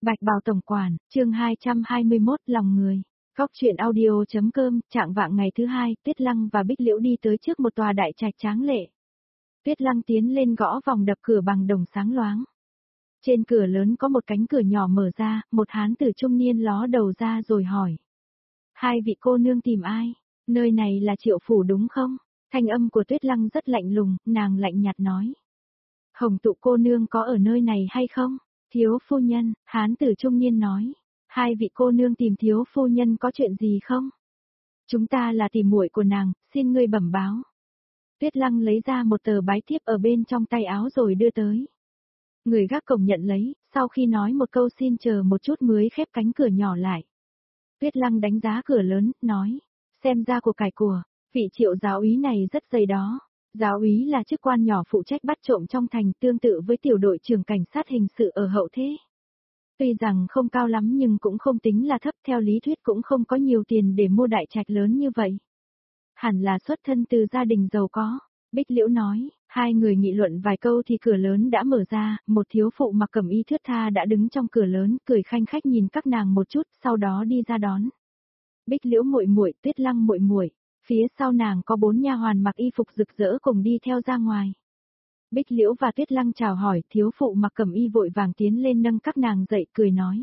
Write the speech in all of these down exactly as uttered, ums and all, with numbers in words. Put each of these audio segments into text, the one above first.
Bạch Bào Tổng Quản, chương hai trăm hai mươi mốt lòng người. Góc chuyện audio.com, trạng vạng ngày thứ hai, Tuyết Lăng và Bích Liễu đi tới trước một tòa đại trạch tráng lệ. Tuyết Lăng tiến lên gõ vòng đập cửa bằng đồng sáng loáng. Trên cửa lớn có một cánh cửa nhỏ mở ra, một hán tử trung niên ló đầu ra rồi hỏi. Hai vị cô nương tìm ai? Nơi này là Triệu Phủ đúng không? Thanh âm của Tuyết Lăng rất lạnh lùng, nàng lạnh nhạt nói. Hồng Tụ cô nương có ở nơi này hay không? Thiếu phu nhân, hán tử trung niên nói. Hai vị cô nương tìm thiếu phu nhân có chuyện gì không? Chúng ta là tìm muội của nàng, xin ngươi bẩm báo. Tuyết Lăng lấy ra một tờ bái thiếp ở bên trong tay áo rồi đưa tới. Người gác cổng nhận lấy, sau khi nói một câu xin chờ một chút mới khép cánh cửa nhỏ lại. Tuyết Lăng đánh giá cửa lớn, nói. Xem ra của cải của, vị Triệu giáo úy này rất dày đó. Giáo úy là chức quan nhỏ phụ trách bắt trộm trong thành, tương tự với tiểu đội trưởng cảnh sát hình sự ở hậu thế. Tuy rằng không cao lắm nhưng cũng không tính là thấp, theo lý thuyết cũng không có nhiều tiền để mua đại trạch lớn như vậy. Hẳn là xuất thân từ gia đình giàu có. Bích Liễu nói, hai người nghị luận vài câu thì cửa lớn đã mở ra, một thiếu phụ mặc cẩm y thướt tha đã đứng trong cửa lớn, cười khanh khách nhìn các nàng một chút, sau đó đi ra đón. Bích Liễu muội muội, Tuyết Lăng muội muội. Phía sau nàng có bốn nha hoàn mặc y phục rực rỡ cùng đi theo ra ngoài. Bích Liễu và Tuyết Lăng chào hỏi, thiếu phụ mặc cẩm y vội vàng tiến lên nâng các nàng dậy cười nói.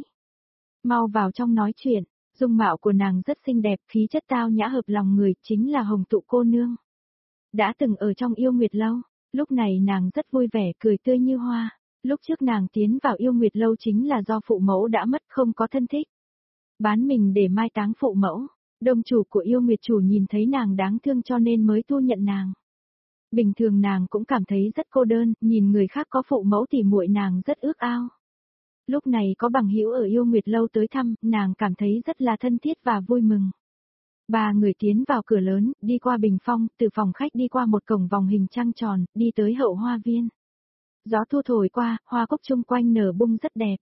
Mau vào trong nói chuyện, dung mạo của nàng rất xinh đẹp, khí chất tao nhã hợp lòng người, chính là Hồng Tụ cô nương. Đã từng ở trong Yêu Nguyệt Lâu, lúc này nàng rất vui vẻ, cười tươi như hoa. Lúc trước nàng tiến vào Yêu Nguyệt Lâu chính là do phụ mẫu đã mất, không có thân thích. Bán mình để mai táng phụ mẫu. Đông chủ của Yêu Nguyệt chủ nhìn thấy nàng đáng thương cho nên mới thu nhận nàng. Bình thường nàng cũng cảm thấy rất cô đơn, nhìn người khác có phụ mẫu thì muội nàng rất ước ao. Lúc này có bằng hữu ở Yêu Nguyệt Lâu tới thăm, nàng cảm thấy rất là thân thiết và vui mừng. Ba người tiến vào cửa lớn, đi qua bình phong, từ phòng khách đi qua một cổng vòng hình trăng tròn, đi tới hậu hoa viên. Gió thu thổi qua, hoa cúc chung quanh nở bung rất đẹp.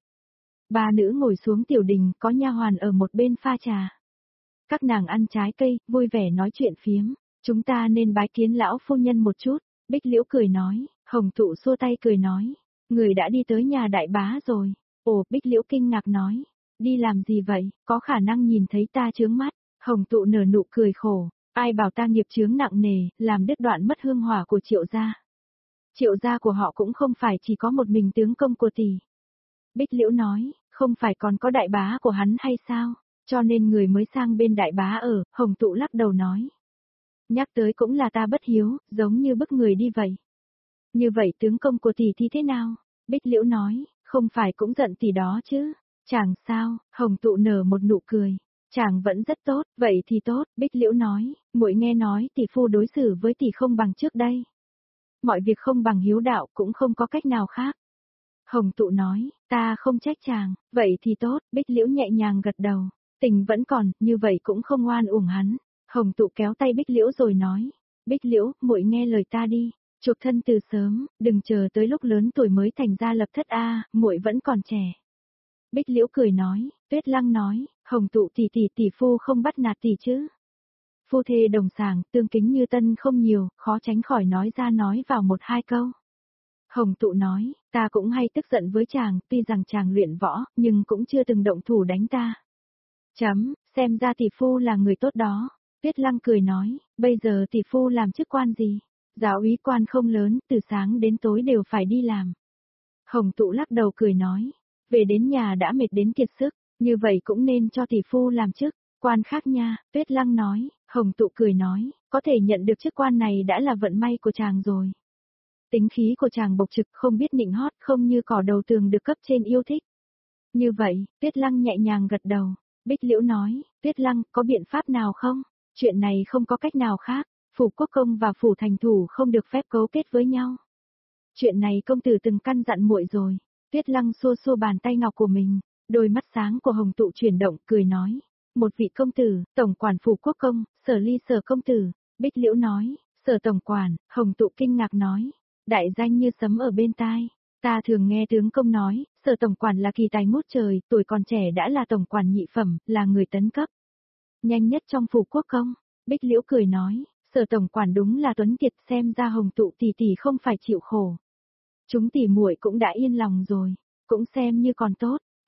Ba nữ ngồi xuống tiểu đình, có nha hoàn ở một bên pha trà. Các nàng ăn trái cây, vui vẻ nói chuyện phiếm. Chúng ta nên bái kiến lão phu nhân một chút. Bích Liễu cười nói, Hồng Tụ xua tay cười nói. Người đã đi tới nhà đại bá rồi. Ồ, Bích Liễu kinh ngạc nói. Đi làm gì vậy, có khả năng nhìn thấy ta chướng mắt. Hồng Tụ nở nụ cười khổ. Ai bảo ta nghiệp chướng nặng nề, làm đứt đoạn mất hương hỏa của Triệu gia. Triệu gia của họ cũng không phải chỉ có một mình tướng công của tỷ. Bích Liễu nói, không phải còn có đại bá của hắn hay sao? Cho nên người mới sang bên đại bá ở, Hồng Tụ lắc đầu nói. Nhắc tới cũng là ta bất hiếu, giống như bức người đi vậy. Như vậy tướng công của tỷ thì thế nào? Bích Liễu nói, không phải cũng giận tỷ đó chứ. Chàng sao? Hồng Tụ nở một nụ cười. Chàng vẫn rất tốt, vậy thì tốt. Bích Liễu nói, muội nghe nói tỷ phu đối xử với tỷ không bằng trước đây. Mọi việc không bằng hiếu đạo cũng không có cách nào khác. Hồng Tụ nói, ta không trách chàng, vậy thì tốt. Bích Liễu nhẹ nhàng gật đầu. Tình vẫn còn, như vậy cũng không oan uổng hắn. Hồng Tụ kéo tay Bích Liễu rồi nói, Bích Liễu, muội nghe lời ta đi, chuộc thân từ sớm, đừng chờ tới lúc lớn tuổi mới thành ra lập thất a, muội vẫn còn trẻ. Bích Liễu cười nói, Tuyết Lăng nói, Hồng Tụ tỷ tỷ tỷ phu không bắt nạt tỷ chứ. Phu thê đồng sàng, tương kính như tân không nhiều, khó tránh khỏi nói ra nói vào một hai câu. Hồng Tụ nói, ta cũng hay tức giận với chàng, tuy rằng chàng luyện võ, nhưng cũng chưa từng động thủ đánh ta. Chấm, xem ra tỷ phu là người tốt đó. Tuyết Lăng cười nói, bây giờ tỷ phu làm chức quan gì? Giáo úy quan không lớn, từ sáng đến tối đều phải đi làm. Hồng Tụ lắc đầu cười nói, về đến nhà đã mệt đến kiệt sức, như vậy cũng nên cho tỷ phu làm chức quan khác nha. Tuyết Lăng nói, Hồng Tụ cười nói, có thể nhận được chức quan này đã là vận may của chàng rồi. Tính khí của chàng bộc trực, không biết nịnh hót, không như cỏ đầu tường được cấp trên yêu thích. Như vậy, Tuyết Lăng nhẹ nhàng gật đầu. Bích Liễu nói, Tuyết Lăng, có biện pháp nào không? Chuyện này không có cách nào khác, Phủ Quốc Công và Phủ Thành Thủ không được phép cấu kết với nhau. Chuyện này công tử từng căn dặn muội rồi. Tuyết Lăng xua xua bàn tay ngọc của mình, đôi mắt sáng của Hồng Tụ chuyển động, cười nói, một vị công tử, tổng quản Phủ Quốc Công, Sở Ly Sở công tử. Bích Liễu nói, Sở tổng quản. Hồng Tụ kinh ngạc nói, đại danh như sấm ở bên tai. Ta thường nghe tướng công nói, Sở tổng quản là kỳ tài ngút trời, tuổi còn trẻ đã là tổng quản nhị phẩm, là người tấn cấp nhanh nhất trong Phủ Quốc Công. Bích Liễu cười nói, Sở tổng quản đúng là tuấn kiệt, xem ra Hồng Tụ tỷ tỷ không phải chịu khổ. Chúng tỷ muội cũng đã yên lòng rồi, cũng xem như còn tốt.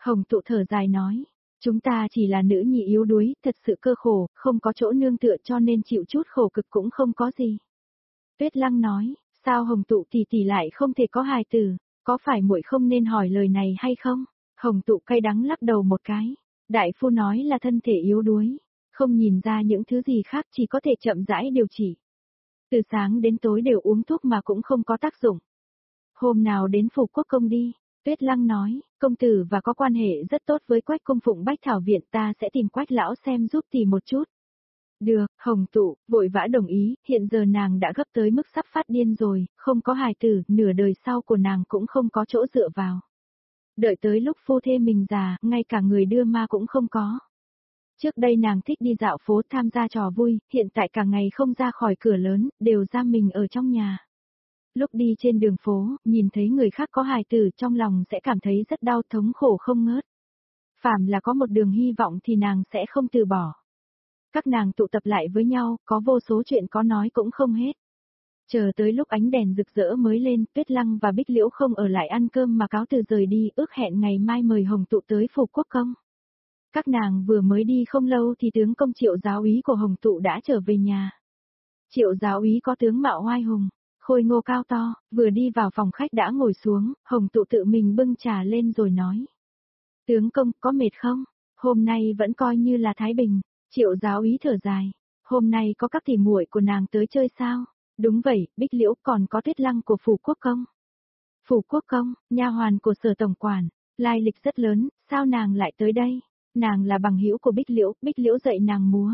Hồng tụ thở dài nói, chúng ta chỉ là nữ nhi yếu đuối, thật sự cơ khổ, không có chỗ nương tựa cho nên chịu chút khổ cực cũng không có gì. Tuyết Lăng nói, sao Hồng tụ tỷ tỷ lại không thể có hài tử, có phải muội không nên hỏi lời này hay không? Hồng tụ cay đắng lắc đầu một cái, đại phu nói là thân thể yếu đuối, không nhìn ra những thứ gì khác, chỉ có thể chậm rãi điều trị. Từ sáng đến tối đều uống thuốc mà cũng không có tác dụng. Hôm nào đến Phủ Quốc Công đi, Tuyết Lăng nói, công tử và có quan hệ rất tốt với Quách Cung Phụng Bách Thảo Viện, ta sẽ tìm Quách lão xem giúp tỷ một chút. Được, Hồng tụ, vội vã đồng ý, hiện giờ nàng đã gấp tới mức sắp phát điên rồi, không có hài tử, nửa đời sau của nàng cũng không có chỗ dựa vào. Đợi tới lúc phu thê mình già, ngay cả người đưa ma cũng không có. Trước đây nàng thích đi dạo phố tham gia trò vui, hiện tại cả ngày không ra khỏi cửa lớn, đều giam mình ở trong nhà. Lúc đi trên đường phố, nhìn thấy người khác có hài tử trong lòng sẽ cảm thấy rất đau, thống khổ không ngớt. Phàm là có một đường hy vọng thì nàng sẽ không từ bỏ. Các nàng tụ tập lại với nhau, có vô số chuyện có nói cũng không hết. Chờ tới lúc ánh đèn rực rỡ mới lên, Tuyết Lăng và Bích Liễu không ở lại ăn cơm mà cáo từ rời đi, ước hẹn ngày mai mời Hồng tụ tới Phủ Quốc Công. Các nàng vừa mới đi không lâu thì tướng công Triệu giáo úy của Hồng tụ đã trở về nhà. Triệu giáo úy có tướng mạo oai hùng, khôi ngô cao to, vừa đi vào phòng khách đã ngồi xuống, Hồng tụ tự mình bưng trà lên rồi nói. Tướng công, có mệt không? Hôm nay vẫn coi như là thái bình. Triệu giáo úy thở dài. Hôm nay có các tỷ muội của nàng tới chơi sao? Đúng vậy, Bích Liễu, còn có Tuyết Lăng của Phủ Quốc Công. Phủ Quốc Công, nha hoàn của Sở tổng quản, lai lịch rất lớn, sao nàng lại tới đây? Nàng là bằng hữu của Bích Liễu, Bích Liễu dạy nàng múa.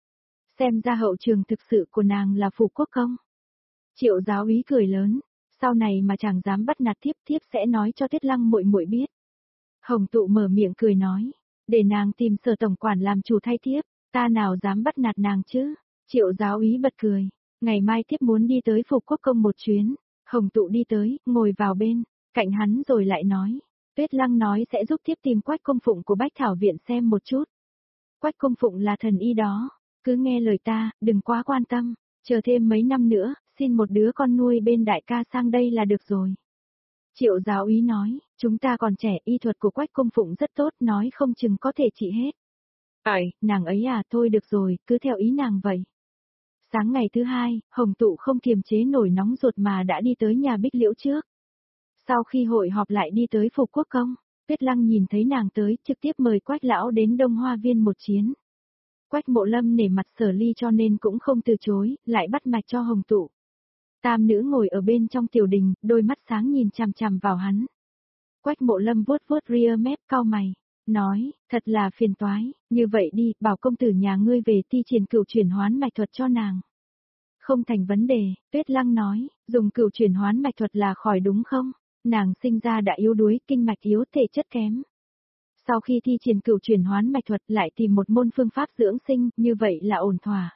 Xem ra hậu trường thực sự của nàng là Phủ Quốc Công. Triệu giáo úy cười lớn, sau này mà chàng dám bắt nạt thiếp, thiếp sẽ nói cho Tuyết Lăng muội muội biết. Hồng tụ mở miệng cười nói, để nàng tìm Sở tổng quản làm chủ thay thiếp, ta nào dám bắt nạt nàng chứ? Triệu giáo úy bật cười, ngày mai thiếp muốn đi tới Phủ Quốc Công một chuyến. Hồng tụ đi tới, ngồi vào bên, cạnh hắn rồi lại nói, Tuyết Lăng nói sẽ giúp thiếp tìm Quách Cung Phụng của Bách Thảo Viện xem một chút. Quách Cung Phụng là thần y đó, cứ nghe lời ta, đừng quá quan tâm, chờ thêm mấy năm nữa, xin một đứa con nuôi bên đại ca sang đây là được rồi. Triệu giáo úy nói, chúng ta còn trẻ, y thuật của Quách Cung Phụng rất tốt, nói không chừng có thể trị hết. Ấy, nàng ấy à, thôi được rồi, cứ theo ý nàng vậy. Sáng ngày thứ hai, Hồng tụ không kiềm chế nổi nóng ruột mà đã đi tới nhà Bích Liễu trước. Sau khi hội họp lại đi tới Phủ Quốc Công, Tuyết Lăng nhìn thấy nàng tới, trực tiếp mời Quách lão đến Đông Hoa Viên một chiến. Quách Mộ Lâm nể mặt Sở Ly cho nên cũng không từ chối, lại bắt mạch cho Hồng tụ. Tam nữ ngồi ở bên trong tiểu đình, đôi mắt sáng nhìn chằm chằm vào hắn. Quách Mộ Lâm vuốt vuốt ria mép cau mày, nói, thật là phiền toái, như vậy đi, bảo công tử nhà ngươi về thi triển cửu chuyển hoán mạch thuật cho nàng. Không thành vấn đề, Tuyết Lăng nói, dùng cửu chuyển hoán mạch thuật là khỏi đúng không? Nàng sinh ra đã yếu đuối, kinh mạch yếu, thể chất kém. Sau khi thi triển cửu chuyển hoán mạch thuật lại tìm một môn phương pháp dưỡng sinh, như vậy là ổn thỏa.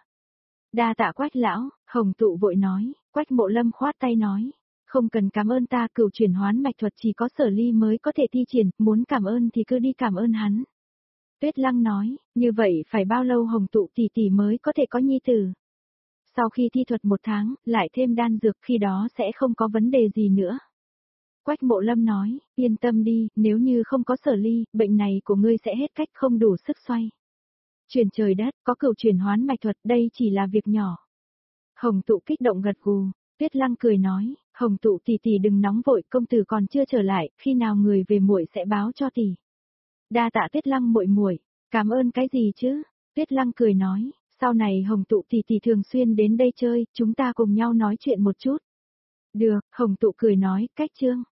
Đa tạ Quách lão, Hồng tụ vội nói, Quách Mộ Lâm khoát tay nói, không cần cảm ơn ta, cửu chuyển hoán mạch thuật chỉ có Sở Ly mới có thể thi triển, muốn cảm ơn thì cứ đi cảm ơn hắn. Tuyết Lăng nói, như vậy phải bao lâu Hồng tụ tỷ tỷ mới có thể có nhi tử? Sau khi thi thuật một tháng, lại thêm đan dược, khi đó sẽ không có vấn đề gì nữa. Quách Mộ Lâm nói, yên tâm đi, nếu như không có Sở Ly, bệnh này của ngươi sẽ hết cách, không đủ sức xoay. Chuyển trời đất, có cửu chuyển hoán mạch thuật, đây chỉ là việc nhỏ. Hồng tụ kích động gật gù, Tuyết Lăng cười nói, Hồng tụ tỷ tỷ đừng nóng vội, công tử còn chưa trở lại, khi nào người về muội sẽ báo cho tỷ. Đa tạ Tuyết Lăng muội muội, cảm ơn cái gì chứ? Tuyết Lăng cười nói, sau này Hồng tụ tỷ tỷ thường xuyên đến đây chơi, chúng ta cùng nhau nói chuyện một chút. Được, Hồng tụ cười nói, cách chương.